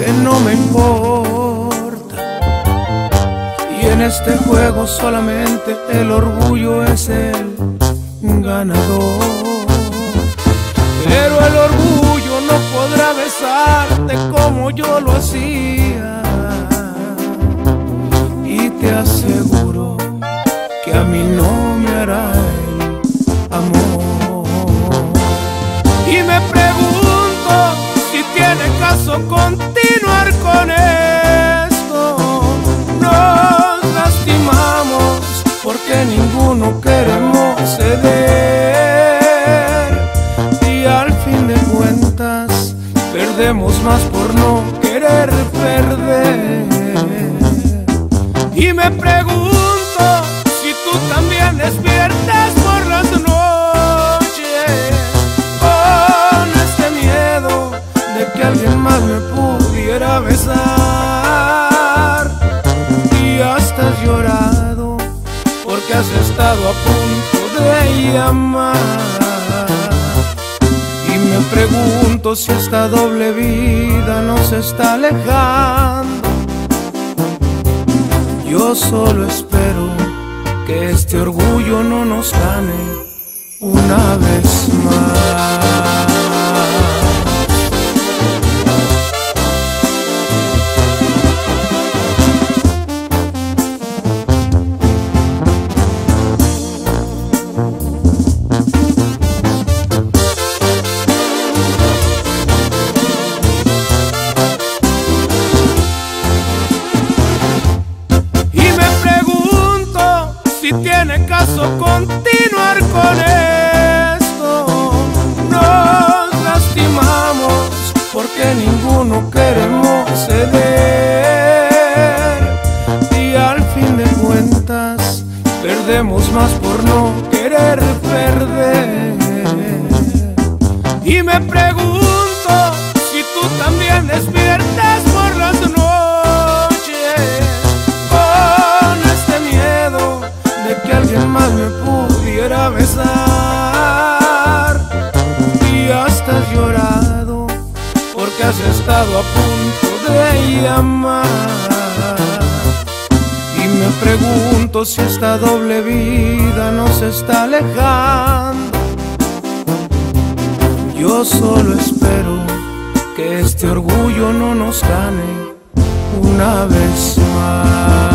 que no me importa. Y en este juego solamente el orgullo es el ganador. Pero el orgullo no podrá besarte como yo lo hacía. Y te aseguro que a mí no me hará el amor. Y me pregunto si tiene caso continuar con esto. Nos lastimamos porque ninguno queremos ceder. Y al fin de cuentas perdemos más por no querer perder. Y me pregunto si tú también despiertas por las noches con este miedo de que alguien más me pudiera besar. Y hasta has llorado porque has estado a punto de llamar. Y me pregunto si esta doble vida nos está alejando. Yo solo espero que este orgullo no nos gane una vez más. ¿Tiene caso continuar con esto? Nos lastimamos porque ninguno queremos ceder. Y al fin de cuentas perdemos más por no querer perder. Y me pregunto si tú también despiertas por las noches que alguien más me pudiera besar. Y hasta has llorado porque has estado a punto de llamar. Y me pregunto si esta doble vida nos está alejando. Yo solo espero que este orgullo no nos gane una vez más.